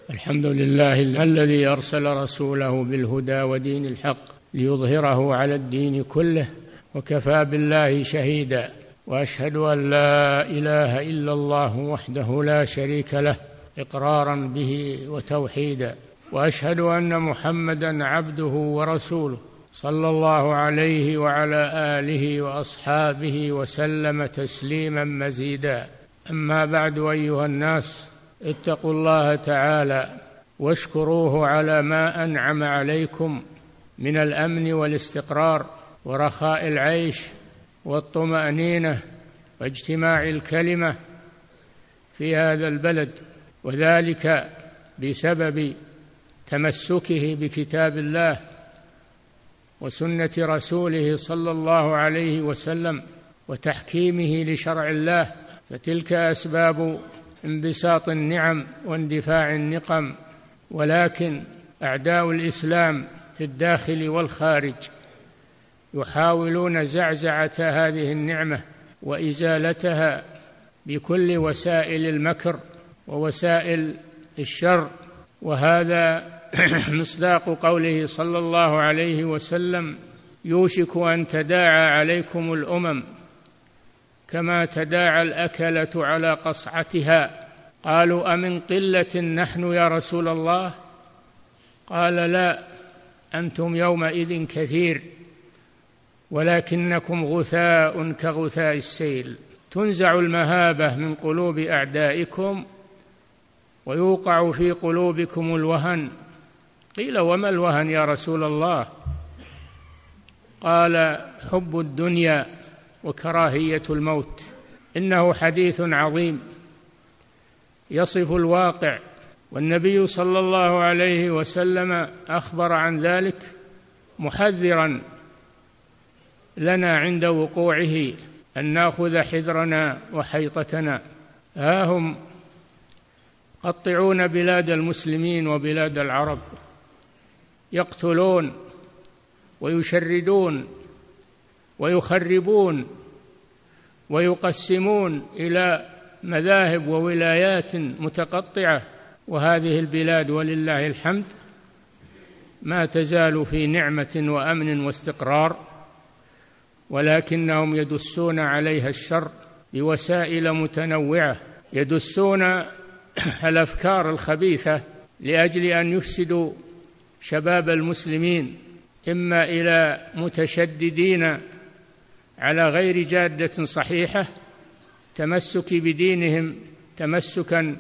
الحمد لله الذي أرسل رسوله بالهدى ودين الحق ليظهره على الدين كله، وكفى بالله شهيدا. وأشهد أن لا إله إلا الله وحده لا شريك له إقرارا به وتوحيدا، وأشهد أن محمدا عبده ورسوله صلى الله عليه وعلى آله وأصحابه وسلم تسليما مزيدا. أما بعد، أيها الناس، اتقوا الله تعالى واشكروه على ما أنعم عليكم من الأمن والاستقرار ورخاء العيش والطمأنينة واجتماع الكلمة في هذا البلد، وذلك بسبب تمسكه بكتاب الله وسنة رسوله صلى الله عليه وسلم وتحكيمه لشرع الله، فتلك أسباب انبساط النعم واندفاع النقم. ولكن أعداء الإسلام في الداخل والخارج يحاولون زعزعة هذه النعمة وإزالتها بكل وسائل المكر ووسائل الشر، وهذا مصداق قوله صلى الله عليه وسلم: يوشك أن تداعى عليكم الأمم كما تداعى الأكلة على قصعتها. قالوا: أمن قلة نحن يا رسول الله؟ قال: لا، أنتم يومئذ كثير ولكنكم غثاء كغثاء السيل. تنزع المهابة من قلوب أعدائكم ويوقع في قلوبكم الوهن. قيل: وما الوهن يا رسول الله؟ قال: حب الدنيا وكراهية الموت. إنه حديث عظيم يصف الواقع، والنبي صلى الله عليه وسلم أخبر عن ذلك محذرا لنا عند وقوعه أن نأخذ حذرنا وحيطتنا. ها هم قطعون بلاد المسلمين وبلاد العرب، يقتلون ويشردون ويخربون ويقسمون إلى مذاهب وولايات متقطعة، وهذه البلاد ولله الحمد ما تزال في نعمة وأمن واستقرار، ولكنهم يدسون عليها الشر بوسائل متنوعة، يدسون الأفكار الخبيثة لأجل أن يفسدوا شباب المسلمين، إما إلى متشددين على غير جادة صحيحة تمسك بدينهم تمسكا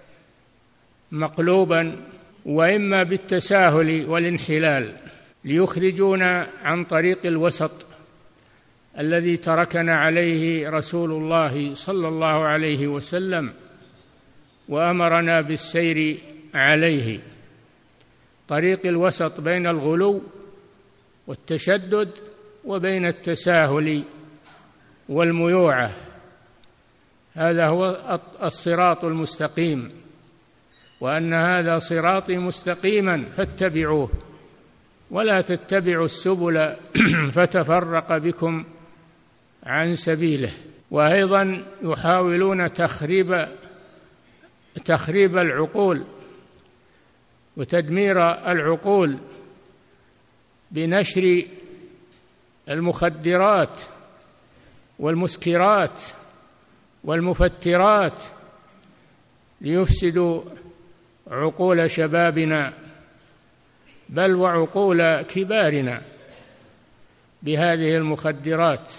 مقلوبا، وإما بالتساهل والانحلال ليخرجونا عن طريق الوسط الذي تركنا عليه رسول الله صلى الله عليه وسلم وأمرنا بالسير عليه، طريق الوسط بين الغلو والتشدد وبين التساهل والميوعة. هذا هو الصراط المستقيم، وأن هذا صراطي مستقيما فاتبعوه ولا تتبعوا السبل فتفرق بكم عن سبيله. وأيضا يحاولون تخريب العقول وتدمير العقول بنشر المخدرات والمسكرات والمفترات ليفسدوا عقول شبابنا بل وعقول كبارنا بهذه المخدرات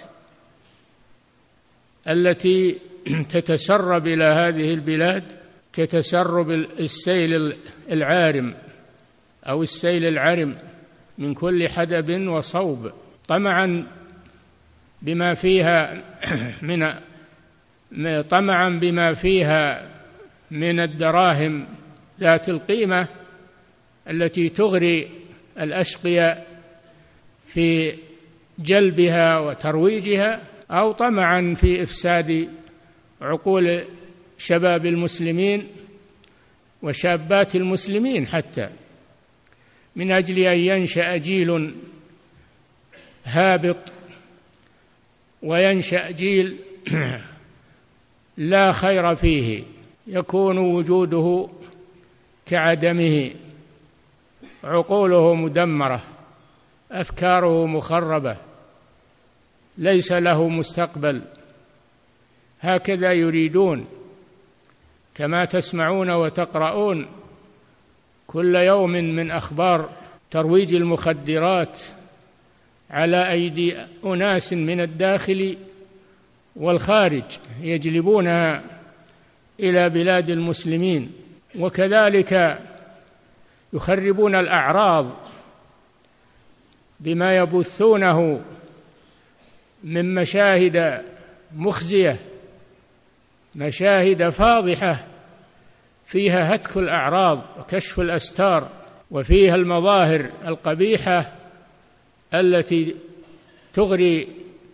التي تتسرب إلى هذه البلاد كتسرب السيل العارم أو السيل العرم من كل حدب وصوب، طمعا بما فيها من الدراهم ذات القيمة التي تغري الأشقياء في جلبها وترويجها، أو طمعا في إفساد عقول شباب المسلمين وشابات المسلمين، حتى من أجل أن ينشأ جيل هابط وينشأ جيل لا خير فيه، يكون وجوده كعدمه، عقوله مدمرة، أفكاره مخربة، ليس له مستقبل. هكذا يريدون، كما تسمعون وتقرؤون كل يوم من أخبار ترويج المخدرات على أيدي أناس من الداخل والخارج يجلبونها إلى بلاد المسلمين. وكذلك يخربون الأعراض بما يبثونه من مشاهد مخزية، مشاهد فاضحة فيها هتك الأعراض وكشف الأستار، وفيها المظاهر القبيحة التي تغري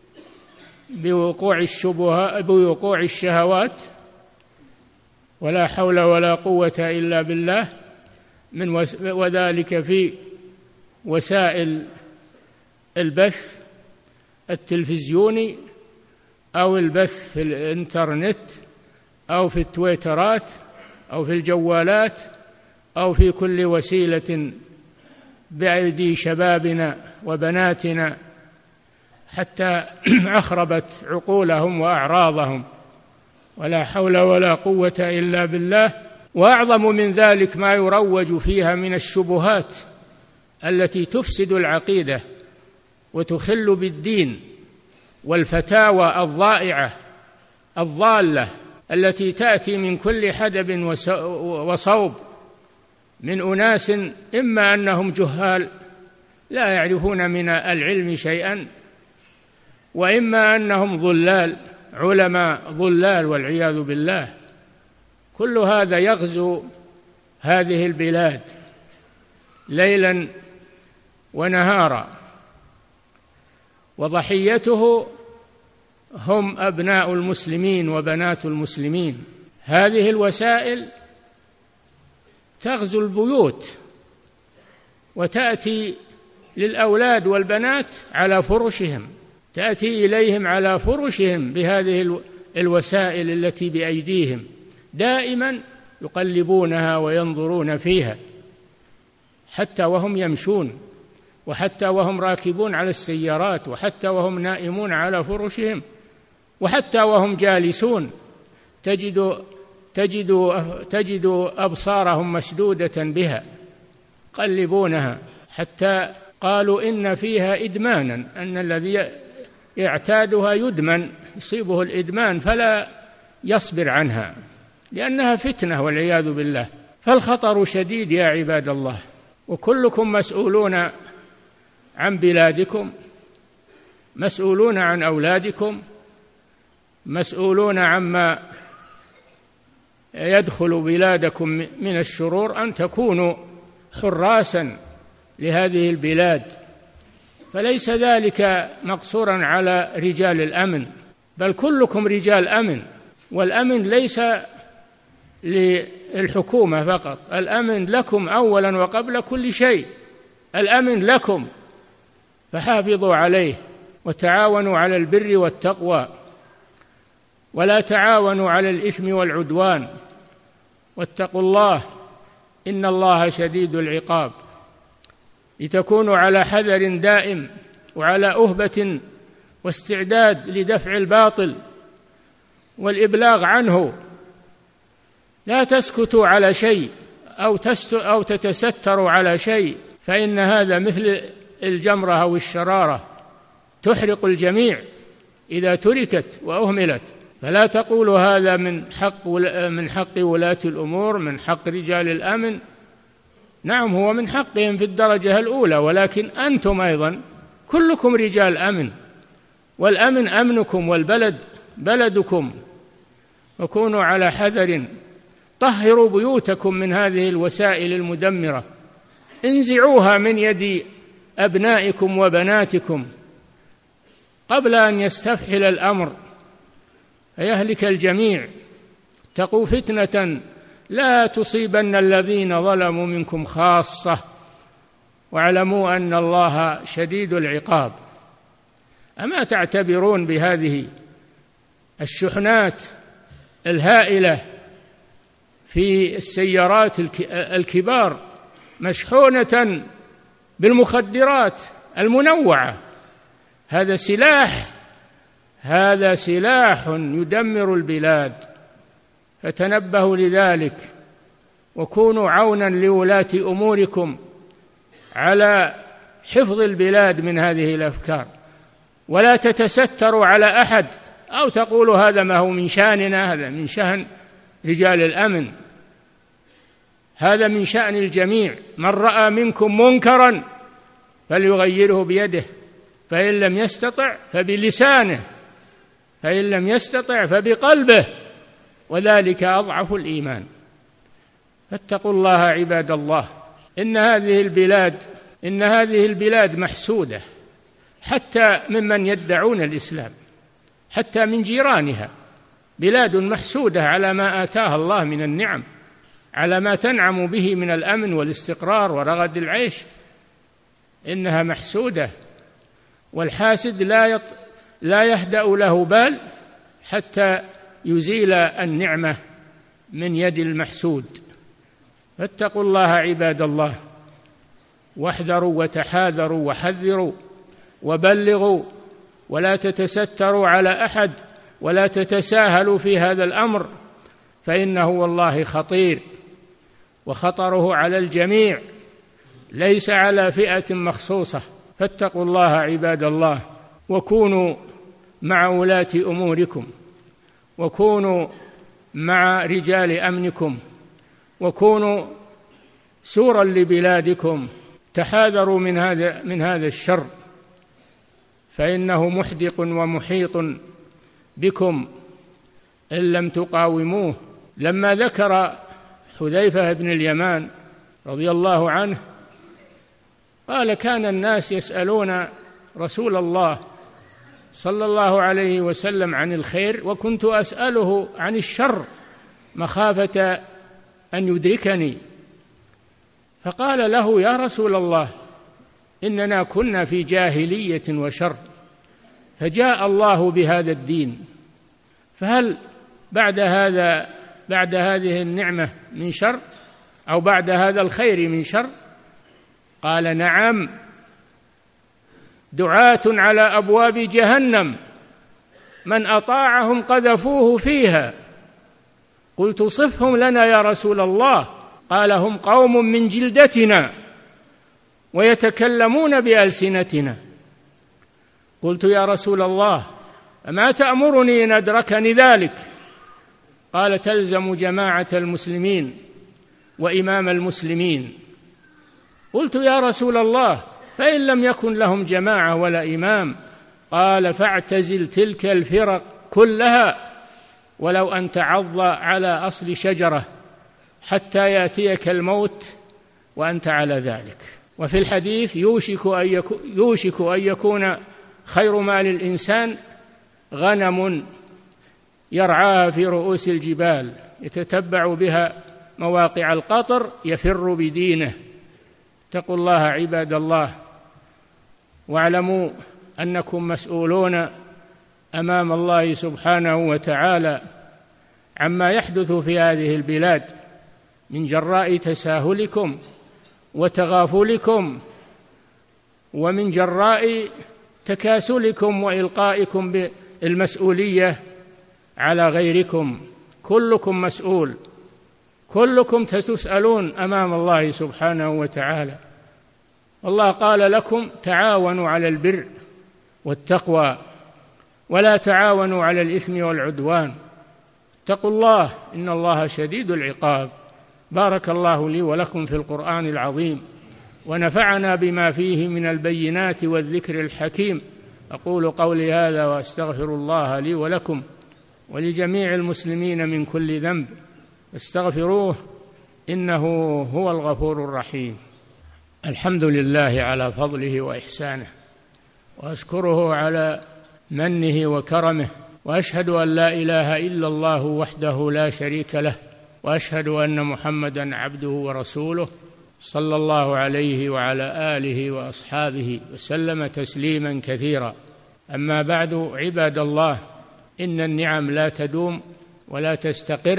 بوقوع الشهوات، ولا حول ولا قوة إلا بالله، وذلك في وسائل البث التلفزيوني أو البث في الإنترنت أو في التويترات أو في الجوالات أو في كل وسيلة بأيدي شبابنا وبناتنا، حتى أخربت عقولهم وأعراضهم، ولا حول ولا قوة إلا بالله. وأعظم من ذلك ما يروج فيها من الشبهات التي تفسد العقيدة وتخل بالدين، والفتاوى الضائعة الضالة التي تأتي من كل حدب وصوب من أناس إما أنهم جهال لا يعرفون من العلم شيئا، وإما أنهم ضلال، علماء ضلال والعياذ بالله. كل هذا يغزو هذه البلاد ليلا ونهارا، وضحيته هم أبناء المسلمين وبنات المسلمين. هذه الوسائل تغزو البيوت وتأتي للأولاد والبنات على فرشهم، تأتي إليهم على فرشهم بهذه الوسائل التي بأيديهم، دائما يقلبونها وينظرون فيها، حتى وهم يمشون، وحتى وهم راكبون على السيارات، وحتى وهم نائمون على فرشهم، وحتى وهم جالسون تجد أبصارهم مسدودة بها، قلبونها، حتى قالوا إن فيها إدمانا، أن الذي يعتادها يدمن، يصيبه الإدمان فلا يصبر عنها، لأنها فتنة والعياذ بالله. فالخطر شديد يا عباد الله، وكلكم مسؤولون عن بلادكم، مسؤولون عن أولادكم، مسؤولون عما يدخل بلادكم من الشرور، أن تكونوا حراسا لهذه البلاد. فليس ذلك مقصورا على رجال الأمن، بل كلكم رجال أمن، والأمن ليس للحكومة فقط، الأمن لكم أولا وقبل كل شيء، الأمن لكم، فحافظوا عليه وتعاونوا على البر والتقوى، ولا تعاونوا على الإثم والعدوان، واتقوا الله إن الله شديد العقاب، لتكونوا على حذر دائم وعلى أهبة واستعداد لدفع الباطل والإبلاغ عنه. لا تسكتوا على شيء أو تتستروا على شيء، فإن هذا مثل الجمرة أو الشرارة، تحرق الجميع إذا تركت وأهملت. فلا تقولوا هذا من حق ولاة الأمور، من حق رجال الأمن. نعم، هو من حقهم في الدرجة الأولى، ولكن أنتم أيضا كلكم رجال أمن، والأمن أمنكم، والبلد بلدكم، وكونوا على حذر. طهروا بيوتكم من هذه الوسائل المدمرة، انزعوها من يد أبنائكم وبناتكم قبل أن يستفحل الأمر فيهلك الجميع. اتقوا فتنة لا تصيبن الذين ظلموا منكم خاصة، واعلموا أن الله شديد العقاب. أما تعتبرون بهذه الشحنات الهائلة في السيارات الكبار مشحونة بالمخدرات المنوعة. هذا سلاح يدمر البلاد، فتنبهوا لذلك وكونوا عونا لولاة أموركم على حفظ البلاد من هذه الأفكار، ولا تتستروا على أحد أو تقولوا هذا ما هو من شأننا، هذا من شأن رجال الأمن، هذا من شأن الجميع. من رأى منكم منكرا فليغيره بيده، فإن لم يستطع فبلسانه، فإن لم يستطع فبقلبه، وذلك أضعف الإيمان. فاتقوا الله عباد الله. إن هذه البلاد محسودة، حتى ممن يدعون الإسلام، حتى من جيرانها، بلاد محسودة على ما آتاها الله من النعم، على ما تنعم به من الأمن والاستقرار ورغد العيش. إنها محسودة، والحاسد لا يهدأ له بال حتى يزيل النعمة من يد المحسود. فاتقوا الله عباد الله، واحذروا وتحاذروا وحذروا وبلغوا، ولا تتستروا على أحد، ولا تتساهلوا في هذا الأمر، فإنه والله خطير، وخطره على الجميع ليس على فئة مخصوصة. فاتقوا الله عباد الله، وكونوا مع ولاة أموركم، وكونوا مع رجال أمنكم، وكونوا سورا لبلادكم. تحاذروا من هذا الشر، فإنه محدق ومحيط بكم إن لم تقاوموه. لما ذكر حذيفة بن اليمان رضي الله عنه قال: كان الناس يسألون رسول الله صلى الله عليه وسلم عن الخير، وكنت أسأله عن الشر مخافة أن يدركني. فقال له: يا رسول الله، إننا كنا في جاهلية وشر، فجاء الله بهذا الدين، فهل بعد هذه النعمة من شر، أو بعد هذا الخير من شر؟ قال: نعم، دعاة على أبواب جهنم من أطاعهم قذفوه فيها. قلت: صفهم لنا يا رسول الله. قال: هم قوم من جلدتنا ويتكلمون بألسنتنا. قلت: يا رسول الله، أما تأمرني إن أدركني ذلك؟ قال: تلزم جماعة المسلمين وإمام المسلمين. قلت: يا رسول الله، فإن لم يكن لهم جماعة ولا إمام؟ قال: فاعتزل تلك الفرق كلها ولو أن تعض على أصل شجرة حتى يأتيك الموت وأنت على ذلك. وفي الحديث: يوشك أن يكون خير مال الإنسان غنم يرعاها في رؤوس الجبال يتتبع بها مواقع القطر يفر بدينه. اتقوا الله عباد الله، واعلموا أنكم مسؤولون أمام الله سبحانه وتعالى عما يحدث في هذه البلاد من جراء تساهلكم وتغافلكم، ومن جراء تكاسلكم وإلقائكم بالمسؤولية على غيركم. كلكم مسؤول، كلكم ستسألون أمام الله سبحانه وتعالى. والله قال لكم: تعاونوا على البر والتقوى ولا تعاونوا على الإثم والعدوان. اتقوا الله، إن الله شديد العقاب. بارك الله لي ولكم في القرآن العظيم، ونفعنا بما فيه من البينات والذكر الحكيم. أقول قولي هذا وأستغفر الله لي ولكم ولجميع المسلمين من كل ذنب، استغفروه إنه هو الغفور الرحيم. الحمد لله على فضله وإحسانه، وأشكره على منه وكرمه، وأشهد أن لا إله إلا الله وحده لا شريك له، وأشهد أن محمدًا عبده ورسوله صلى الله عليه وعلى آله وأصحابه وسلم تسليما كثيرا. أما بعد، عباد الله، إن النعم لا تدوم ولا تستقر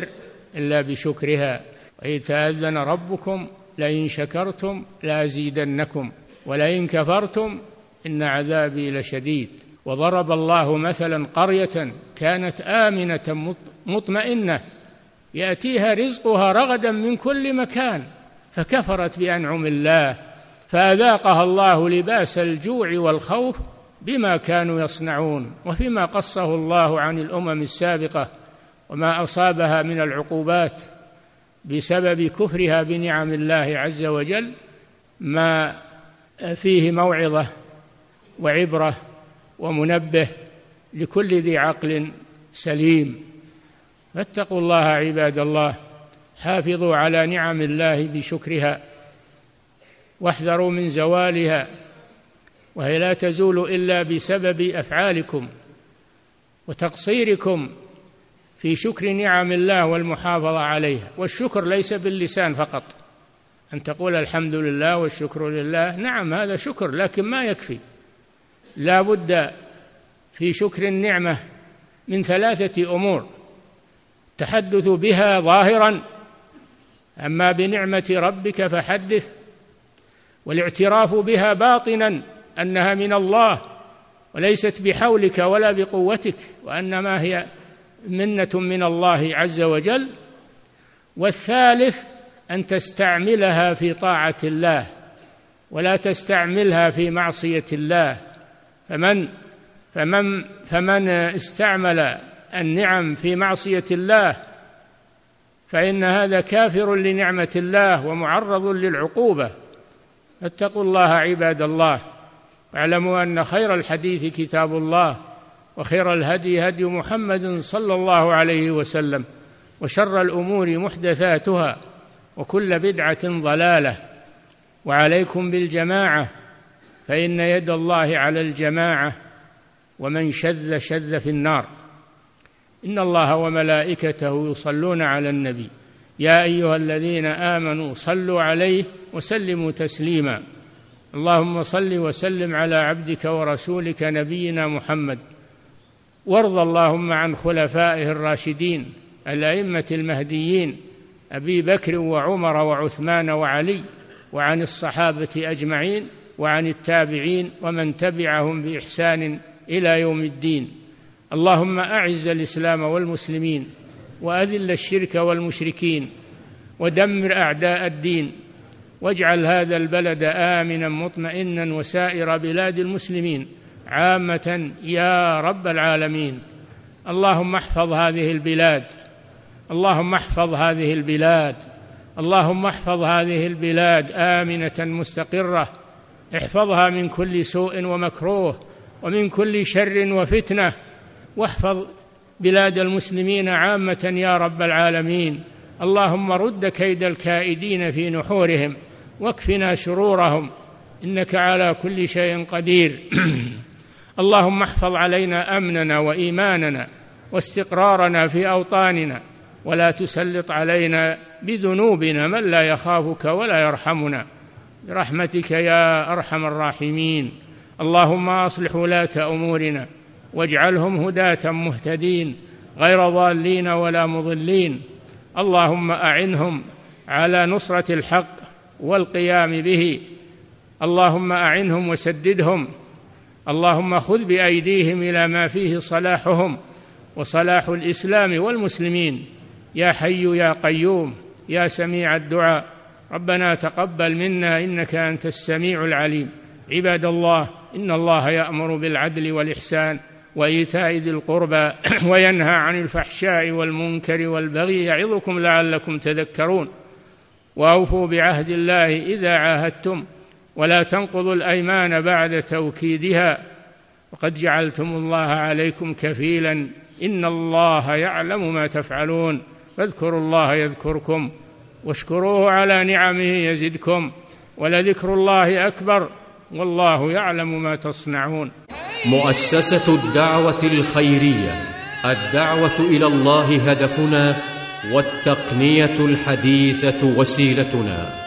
إلا بشكرها. وإذ تأذن ربكم لئن شكرتم لأزيدنكم ولئن كفرتم إن عذابي لشديد. وضرب الله مثلا قرية كانت آمنة مطمئنة يأتيها رزقها رغدا من كل مكان فكفرت بأنعم الله فأذاقها الله لباس الجوع والخوف بما كانوا يصنعون. وفيما قصه الله عن الأمم السابقة وما أصابها من العقوبات بسبب كفرها بنعم الله عز وجل ما فيه موعظة وعبرة ومنبه لكل ذي عقل سليم. فاتقوا الله عباد الله، حافظوا على نعم الله بشكرها واحذروا من زوالها، وهي لا تزول إلا بسبب أفعالكم وتقصيركم في شكر نعم الله والمحافظة عليها. والشكر ليس باللسان فقط، أن تقول الحمد لله والشكر لله، نعم هذا شكر لكن ما يكفي، لا بد في شكر النعمة من 3 أمور: التحدث بها ظاهرا، أما بنعمة ربك فحدث، والاعتراف بها باطنا أنها من الله وليست بحولك ولا بقوتك وأنما هي منة من الله عز وجل، والثالث أن تستعملها في طاعة الله ولا تستعملها في معصية الله. فمن استعمل النعم في معصية الله فإن هذا كافر لنعمة الله ومعرض للعقوبة. فاتقوا الله عباد الله، واعلموا أن خير الحديث كتاب الله، وخير الهدي هدي محمد صلى الله عليه وسلم، وشر الأمور محدثاتها، وكل بدعة ضلالة. وعليكم بالجماعة فإن يد الله على الجماعة، ومن شذ شذ في النار. إن الله وملائكته يصلون على النبي يا أيها الذين آمنوا صلوا عليه وسلموا تسليما. اللهم صل وسلم على عبدك ورسولك نبينا محمد، وارض اللهم عن خلفائه الراشدين الأئمة المهديين أبي بكر وعمر وعثمان وعلي، وعن الصحابة أجمعين، وعن التابعين ومن تبعهم بإحسان إلى يوم الدين. اللهم أعز الإسلام والمسلمين، وأذل الشرك والمشركين، ودمر أعداء الدين، واجعل هذا البلد آمنا مطمئنا وسائر بلاد المسلمين عامة يا رب العالمين. اللهم احفظ هذه البلاد، اللهم احفظ هذه البلاد، اللهم احفظ هذه البلاد آمنة مستقرة، احفظها من كل سوء ومكروه ومن كل شر وفتنة، واحفظ بلاد المسلمين عامة يا رب العالمين. اللهم رد كيد الكائدين في نحورهم واكفنا شرورهم، إنك على كل شيء قدير. اللهم احفظ علينا أمننا وإيماننا واستقرارنا في أوطاننا، ولا تسلط علينا بذنوبنا من لا يخافك ولا يرحمنا برحمتك يا أرحم الراحمين. اللهم أصلح ولاة أمورنا واجعلهم هداة مهتدين غير ضالين ولا مضلين. اللهم أعنهم على نصرة الحق والقيام به، اللهم أعنهم وسددهم، اللهم خذ بأيديهم إلى ما فيه صلاحهم وصلاح الإسلام والمسلمين يا حي يا قيوم يا سميع الدعاء. ربنا تقبل منا إنك أنت السميع العليم. عباد الله، إن الله يأمر بالعدل والإحسان وإيتاء ذي القربى وينهى عن الفحشاء والمنكر والبغي يعظكم لعلكم تذكرون. وأوفوا بعهد الله إذا عاهدتم، ولا تنقضوا الأيمان بعد توكيدها، وقد جعلتم الله عليكم كفيلا، إن الله يعلم ما تفعلون. فاذكروا الله يذكركم واشكروه على نعمه يزدكم، ولذكر الله أكبر، والله يعلم ما تصنعون. مؤسسة الدعوة الخيرية، الدعوة إلى الله هدفنا، والتقنية الحديثة وسيلتنا.